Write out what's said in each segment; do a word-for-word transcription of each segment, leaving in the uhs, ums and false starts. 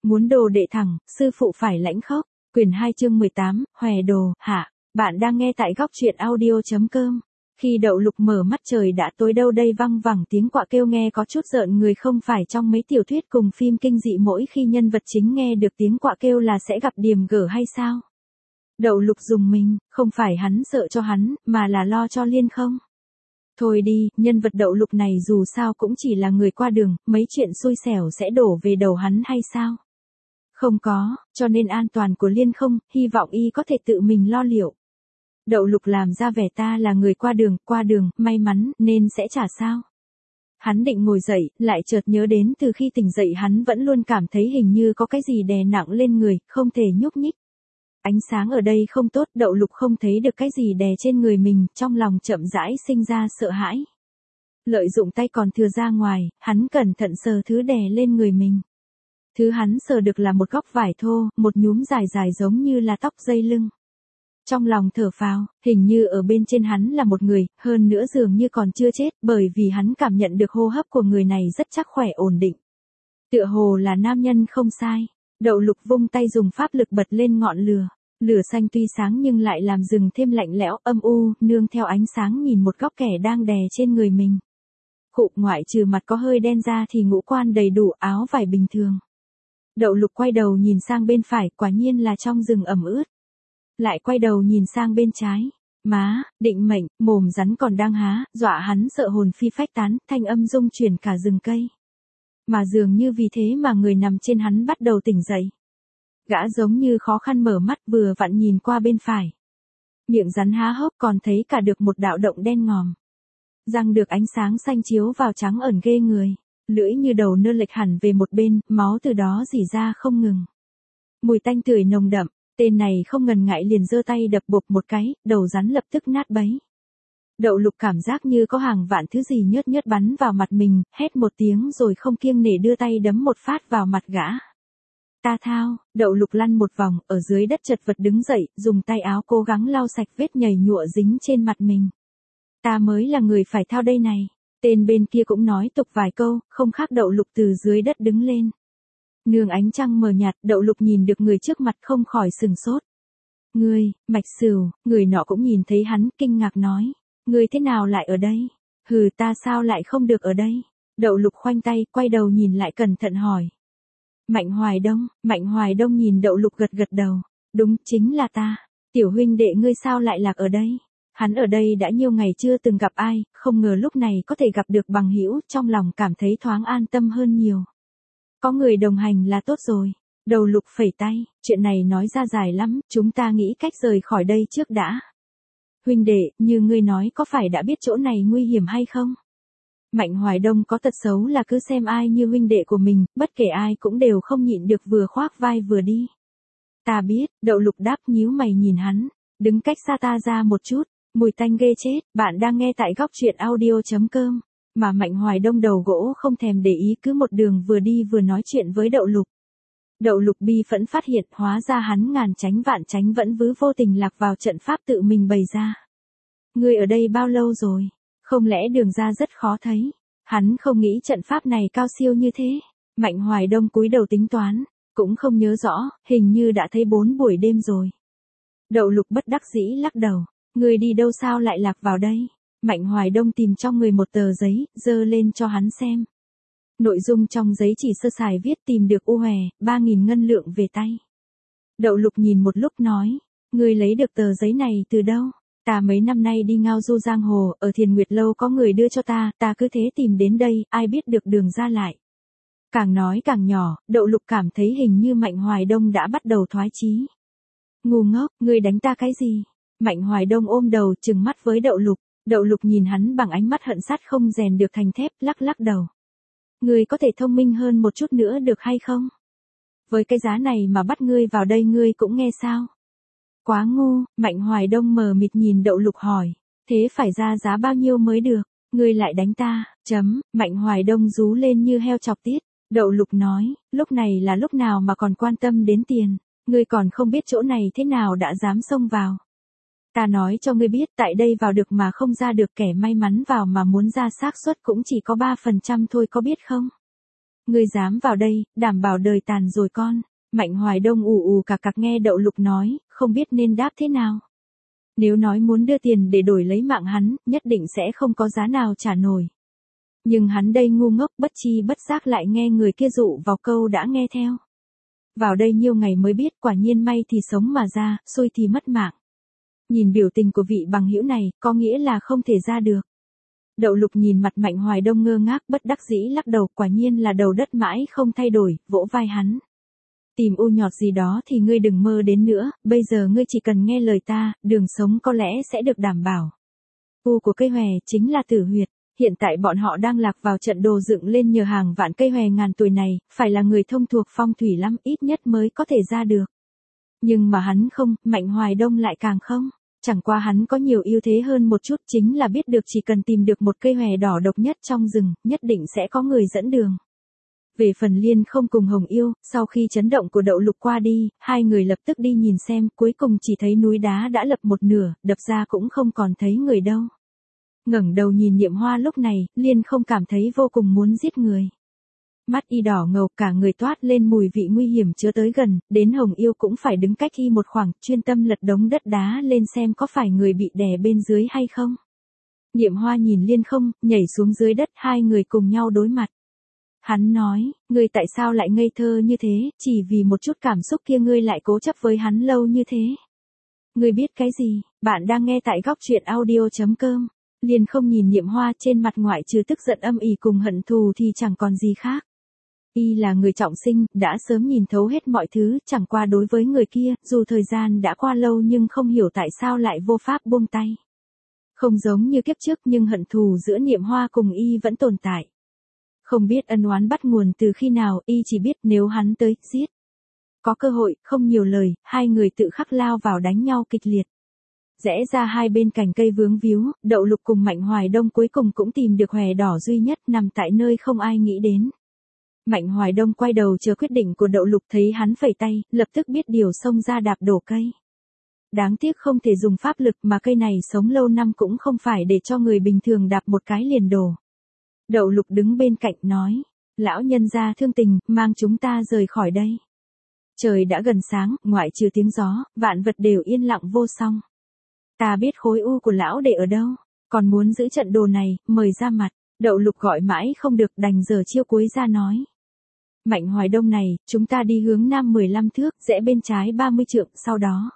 Muốn đồ đệ thẳng, sư phụ phải lãnh khốc. Quyển hai chương mười tám, Hòe đồ, hạ. Bạn đang nghe tại góc truyện audio chấm com. Khi Đậu Lục mở mắt trời đã tối, đâu đây văng vẳng tiếng quạ kêu nghe có chút rợn người, không phải trong mấy tiểu thuyết cùng phim kinh dị mỗi khi nhân vật chính nghe được tiếng quạ kêu là sẽ gặp điềm gở hay sao? Đậu Lục rùng mình, không phải hắn sợ cho hắn, mà là lo cho Liên không? Thôi đi, nhân vật Đậu Lục này dù sao cũng chỉ là người qua đường, mấy chuyện xui xẻo sẽ đổ về đầu hắn hay sao? Không có, cho nên an toàn của Liên không, hy vọng y có thể tự mình lo liệu. Đậu Lục làm ra vẻ ta là người qua đường, qua đường, may mắn, nên sẽ trả sao? Hắn định ngồi dậy, lại chợt nhớ đến từ khi tỉnh dậy hắn vẫn luôn cảm thấy hình như có cái gì đè nặng lên người, không thể nhúc nhích. Ánh sáng ở đây không tốt, Đậu Lục không thấy được cái gì đè trên người mình, trong lòng chậm rãi sinh ra sợ hãi. Lợi dụng tay còn thừa ra ngoài, hắn cẩn thận sờ thứ đè lên người mình. Thứ hắn sờ được là một góc vải thô, một nhúm dài dài giống như là tóc dây lưng. Trong lòng thở phào, hình như ở bên trên hắn là một người, hơn nữa dường như còn chưa chết, bởi vì hắn cảm nhận được hô hấp của người này rất chắc khỏe ổn định. Tựa hồ là nam nhân không sai. Đậu Lục vung tay dùng pháp lực bật lên ngọn lửa. Lửa xanh tuy sáng nhưng lại làm rừng thêm lạnh lẽo, âm u, nương theo ánh sáng nhìn một góc kẻ đang đè trên người mình. Khụ, ngoại trừ mặt có hơi đen ra thì ngũ quan đầy đủ, áo vải bình thường. Đậu Lục quay đầu nhìn sang bên phải, quả nhiên là trong rừng ẩm ướt. Lại quay đầu nhìn sang bên trái. Má, định mệnh, mồm rắn còn đang há, dọa hắn sợ hồn phi phách tán, thanh âm rung chuyển cả rừng cây. Mà dường như vì thế mà người nằm trên hắn bắt đầu tỉnh dậy. Gã giống như khó khăn mở mắt, vừa vặn nhìn qua bên phải. Miệng rắn há hốc, còn thấy cả được một đạo động đen ngòm. Răng được ánh sáng xanh chiếu vào trắng ẩn ghê người. Lưỡi như đầu nơ lệch hẳn về một bên, máu từ đó rỉ ra không ngừng. Mùi tanh tưởi nồng đậm, tên này không ngần ngại liền giơ tay đập bộp một cái, đầu rắn lập tức nát bấy. Đậu Lục cảm giác như có hàng vạn thứ gì nhớt nhớt bắn vào mặt mình, hét một tiếng rồi không kiêng nể đưa tay đấm một phát vào mặt gã. Ta thao, Đậu Lục lăn một vòng, ở dưới đất chật vật đứng dậy, dùng tay áo cố gắng lau sạch vết nhầy nhụa dính trên mặt mình. Ta mới là người phải thao đây này. Tên bên kia cũng nói tục vài câu, không khác Đậu Lục từ dưới đất đứng lên. Nương ánh trăng mờ nhạt, Đậu Lục nhìn được người trước mặt không khỏi sừng sốt. Ngươi, Mạch Sửu, người nọ cũng nhìn thấy hắn, kinh ngạc nói. Ngươi thế nào lại ở đây? Hừ, ta sao lại không được ở đây? Đậu Lục khoanh tay, quay đầu nhìn lại cẩn thận hỏi. Mạnh Hoài Đông, Mạnh Hoài Đông nhìn Đậu Lục gật gật đầu. Đúng, chính là ta. Tiểu huynh đệ ngươi sao lại lạc ở đây? Hắn ở đây đã nhiều ngày chưa từng gặp ai, không ngờ lúc này có thể gặp được bằng hữu, trong lòng cảm thấy thoáng an tâm hơn nhiều. Có người đồng hành là tốt rồi. Đậu Lục phẩy tay, chuyện này nói ra dài lắm, chúng ta nghĩ cách rời khỏi đây trước đã. Huynh đệ, như ngươi nói có phải đã biết chỗ này nguy hiểm hay không? Mạnh Hoài Đông có tật xấu là cứ xem ai như huynh đệ của mình, bất kể ai cũng đều không nhịn được vừa khoác vai vừa đi. Ta biết, Đậu Lục đáp nhíu mày nhìn hắn, đứng cách xa ta ra một chút, mùi tanh ghê chết, bạn đang nghe tại góc truyện audio chấm com, mà Mạnh Hoài Đông đầu gỗ không thèm để ý cứ một đường vừa đi vừa nói chuyện với Đậu Lục. Đậu Lục bi phẫn phát hiện hóa ra hắn ngàn tránh vạn tránh vẫn vứ vô tình lạc vào trận pháp tự mình bày ra. Ngươi ở đây bao lâu rồi? Không lẽ đường ra rất khó thấy? Hắn không nghĩ trận pháp này cao siêu như thế. Mạnh Hoài Đông cúi đầu tính toán, cũng không nhớ rõ, hình như đã thấy bốn buổi đêm rồi. Đậu Lục bất đắc dĩ lắc đầu, ngươi đi đâu sao lại lạc vào đây? Mạnh Hoài Đông tìm trong người một tờ giấy, giơ lên cho hắn xem. Nội dung trong giấy chỉ sơ sài viết tìm được u hòe, ba nghìn ngân lượng về tay. Đậu Lục nhìn một lúc nói, ngươi lấy được tờ giấy này từ đâu? Ta mấy năm nay đi ngao du giang hồ, ở Thiền Nguyệt Lâu có người đưa cho ta, ta cứ thế tìm đến đây, ai biết được đường ra lại. Càng nói càng nhỏ, Đậu Lục cảm thấy hình như Mạnh Hoài Đông đã bắt đầu thoái chí. Ngu ngốc, ngươi đánh ta cái gì? Mạnh Hoài Đông ôm đầu trừng mắt với Đậu Lục, Đậu Lục nhìn hắn bằng ánh mắt hận sắt không rèn được thành thép, lắc lắc đầu. Ngươi có thể thông minh hơn một chút nữa được hay không? Với cái giá này mà bắt ngươi vào đây ngươi cũng nghe sao? Quá ngu, Mạnh Hoài Đông mờ mịt nhìn Đậu Lục hỏi. Thế phải ra giá bao nhiêu mới được? Ngươi lại đánh ta, chấm, Mạnh Hoài Đông rú lên như heo chọc tiết. Đậu Lục nói, lúc này là lúc nào mà còn quan tâm đến tiền, ngươi còn không biết chỗ này thế nào đã dám xông vào. Ta nói cho ngươi biết, tại đây vào được mà không ra được, kẻ may mắn vào mà muốn ra xác suất cũng chỉ có ba phần trăm thôi có biết không? Ngươi dám vào đây, đảm bảo đời tàn rồi con. Mạnh Hoài Đông ù ù cạc cạc nghe Đậu Lục nói, không biết nên đáp thế nào. Nếu nói muốn đưa tiền để đổi lấy mạng hắn, nhất định sẽ không có giá nào trả nổi. Nhưng hắn đây ngu ngốc bất chi bất giác lại nghe người kia dụ vào câu đã nghe theo. Vào đây nhiêu ngày mới biết, quả nhiên may thì sống mà ra, xui thì mất mạng. Nhìn biểu tình của vị bằng hữu này, có nghĩa là không thể ra được. Đậu Lục nhìn mặt Mạnh Hoài Đông ngơ ngác bất đắc dĩ lắc đầu, quả nhiên là đầu đất mãi không thay đổi, vỗ vai hắn. Tìm u nhọt gì đó thì ngươi đừng mơ đến nữa, bây giờ ngươi chỉ cần nghe lời ta, đường sống có lẽ sẽ được đảm bảo. U của cây hòe chính là tử huyệt, hiện tại bọn họ đang lạc vào trận đồ dựng lên nhờ hàng vạn cây hòe ngàn tuổi này, phải là người thông thuộc phong thủy lắm ít nhất mới có thể ra được. Nhưng mà hắn không, Mạnh Hoài Đông lại càng không. Chẳng qua hắn có nhiều ưu thế hơn một chút, chính là biết được chỉ cần tìm được một cây hòe đỏ độc nhất trong rừng, nhất định sẽ có người dẫn đường. Về phần Liên Không cùng Hồng Yêu, sau khi chấn động của Đậu Lục qua đi, hai người lập tức đi nhìn xem, cuối cùng chỉ thấy núi đá đã lập một nửa, đập ra cũng không còn thấy người đâu. Ngẩng đầu nhìn Niệm Hoa lúc này, Liên Không cảm thấy vô cùng muốn giết người. Mắt y đỏ ngầu, cả người toát lên mùi vị nguy hiểm chứa tới gần, đến Hồng Yêu cũng phải đứng cách y một khoảng, chuyên tâm lật đống đất đá lên xem có phải người bị đè bên dưới hay không. Niệm Hoa nhìn Liên Không, nhảy xuống dưới đất, hai người cùng nhau đối mặt. Hắn nói, ngươi tại sao lại ngây thơ như thế, chỉ vì một chút cảm xúc kia ngươi lại cố chấp với hắn lâu như thế. Ngươi biết cái gì, bạn đang nghe tại góc truyện audio chấm com. Liên Không nhìn Niệm Hoa, trên mặt ngoại trừ tức giận âm ỉ cùng hận thù thì chẳng còn gì khác. Y là người trọng sinh, đã sớm nhìn thấu hết mọi thứ, chẳng qua đối với người kia, dù thời gian đã qua lâu nhưng không hiểu tại sao lại vô pháp buông tay. Không giống như kiếp trước nhưng hận thù giữa Niệm Hoa cùng Y vẫn tồn tại. Không biết ân oán bắt nguồn từ khi nào, Y chỉ biết nếu hắn tới, giết. Có cơ hội, không nhiều lời, hai người tự khắc lao vào đánh nhau kịch liệt. Rẽ ra hai bên cành cây vướng víu, Đậu Lục cùng Mạnh Hoài Đông cuối cùng cũng tìm được hòe đỏ duy nhất nằm tại nơi không ai nghĩ đến. Mạnh Hoài Đông quay đầu chờ quyết định của Đậu Lục, thấy hắn phẩy tay, lập tức biết điều xông ra đạp đổ cây. Đáng tiếc không thể dùng pháp lực mà cây này sống lâu năm cũng không phải để cho người bình thường đạp một cái liền đổ. Đậu Lục đứng bên cạnh nói, lão nhân gia thương tình, mang chúng ta rời khỏi đây. Trời đã gần sáng, ngoại trừ tiếng gió, vạn vật đều yên lặng vô song. Ta biết khối u của lão để ở đâu, còn muốn giữ trận đồ này, mời ra mặt. Đậu Lục gọi mãi không được, đành giờ chiêu cuối ra nói. Mạnh Hoài Đông này, chúng ta đi hướng nam mười lăm thước, rẽ bên trái ba mươi trượng, sau đó.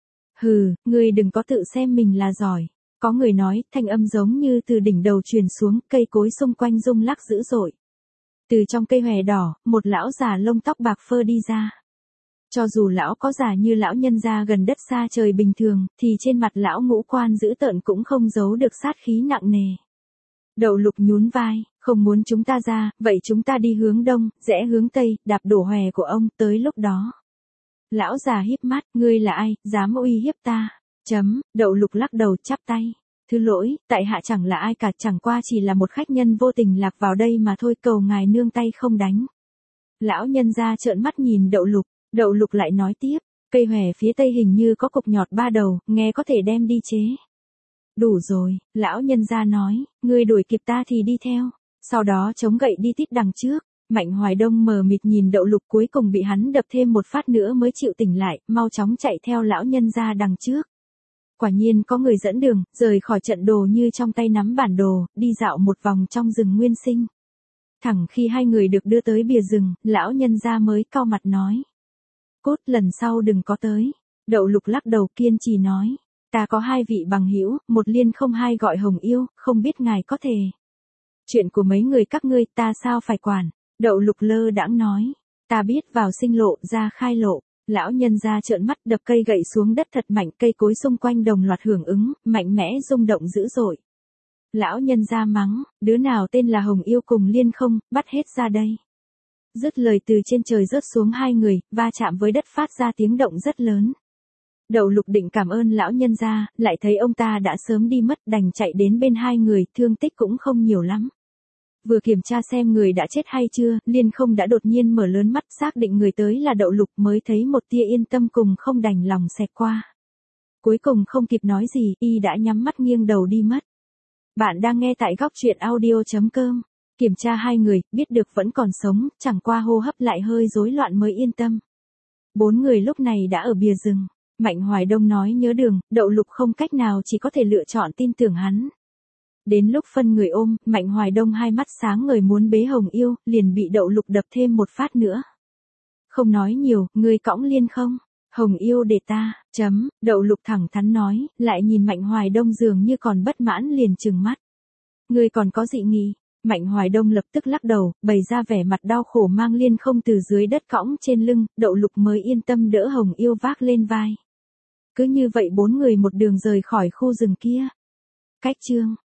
Hừ, ngươi đừng có tự xem mình là giỏi. Có người nói, thanh âm giống như từ đỉnh đầu truyền xuống, cây cối xung quanh rung lắc dữ dội. Từ trong cây hòe đỏ, một lão già lông tóc bạc phơ đi ra. Cho dù lão có già như lão nhân gia gần đất xa trời bình thường, thì trên mặt lão ngũ quan dữ tợn cũng không giấu được sát khí nặng nề. Đậu Lục nhún vai, không muốn chúng ta ra, vậy chúng ta đi hướng đông, rẽ hướng tây, đạp đổ hòe của ông, tới lúc đó. Lão già híp mắt, ngươi là ai, dám uy hiếp ta? Chấm, Đậu Lục lắc đầu chắp tay. Thứ lỗi, tại hạ chẳng là ai cả, chẳng qua chỉ là một khách nhân vô tình lạc vào đây mà thôi, cầu ngài nương tay không đánh. Lão nhân gia trợn mắt nhìn Đậu Lục, Đậu Lục lại nói tiếp, cây hòe phía tây hình như có cục nhọt ba đầu, nghe có thể đem đi chế. Đủ rồi, lão nhân gia nói, ngươi đuổi kịp ta thì đi theo, sau đó chống gậy đi tít đằng trước. Mạnh Hoài Đông mờ mịt nhìn Đậu Lục, cuối cùng bị hắn đập thêm một phát nữa mới chịu tỉnh lại, mau chóng chạy theo lão nhân gia đằng trước. Quả nhiên có người dẫn đường, rời khỏi trận đồ như trong tay nắm bản đồ, đi dạo một vòng trong rừng nguyên sinh. Thẳng khi hai người được đưa tới bìa rừng, lão nhân gia mới cau mặt nói. Cốt, lần sau đừng có tới. Đậu Lục lắc đầu kiên trì nói. Ta có hai vị bằng hữu, một Liên Không, hai gọi Hồng Yêu, không biết ngài có thể. Chuyện của mấy người các ngươi ta sao phải quản. Đậu Lục lơ đãng nói. Ta biết vào sinh lộ, ra khai lộ. Lão nhân gia trợn mắt đập cây gậy xuống đất thật mạnh, cây cối xung quanh đồng loạt hưởng ứng, mạnh mẽ rung động dữ dội. Lão nhân gia mắng, đứa nào tên là Hồng Yêu cùng Liên Không, bắt hết ra đây. Dứt lời từ trên trời rớt xuống hai người, va chạm với đất phát ra tiếng động rất lớn. Đậu Lục định cảm ơn lão nhân gia, lại thấy ông ta đã sớm đi mất, đành chạy đến bên hai người, thương tích cũng không nhiều lắm. Vừa kiểm tra xem người đã chết hay chưa, Liên Không đã đột nhiên mở lớn mắt, xác định người tới là Đậu Lục, mới thấy một tia yên tâm cùng không đành lòng xẹt qua. Cuối cùng không kịp nói gì, y đã nhắm mắt nghiêng đầu đi mất. Bạn đang nghe tại góc truyện audio chấm com. Kiểm tra hai người, biết được vẫn còn sống, chẳng qua hô hấp lại hơi rối loạn mới yên tâm. Bốn người lúc này đã ở bìa rừng. Mạnh Hoài Đông nói nhớ đường, Đậu Lục không cách nào chỉ có thể lựa chọn tin tưởng hắn. Đến lúc phân người ôm, Mạnh Hoài Đông hai mắt sáng ngời muốn bế Hồng Yêu, liền bị Đậu Lục đập thêm một phát nữa. Không nói nhiều, ngươi cõng Liên không? Hồng Yêu để ta, chấm, Đậu Lục thẳng thắn nói, lại nhìn Mạnh Hoài Đông dường như còn bất mãn liền trừng mắt. Ngươi còn có dị nghị? Mạnh Hoài Đông lập tức lắc đầu, bày ra vẻ mặt đau khổ mang Liên không từ dưới đất cõng trên lưng, Đậu Lục mới yên tâm đỡ Hồng Yêu vác lên vai. Cứ như vậy bốn người một đường rời khỏi khu rừng kia. Cách chương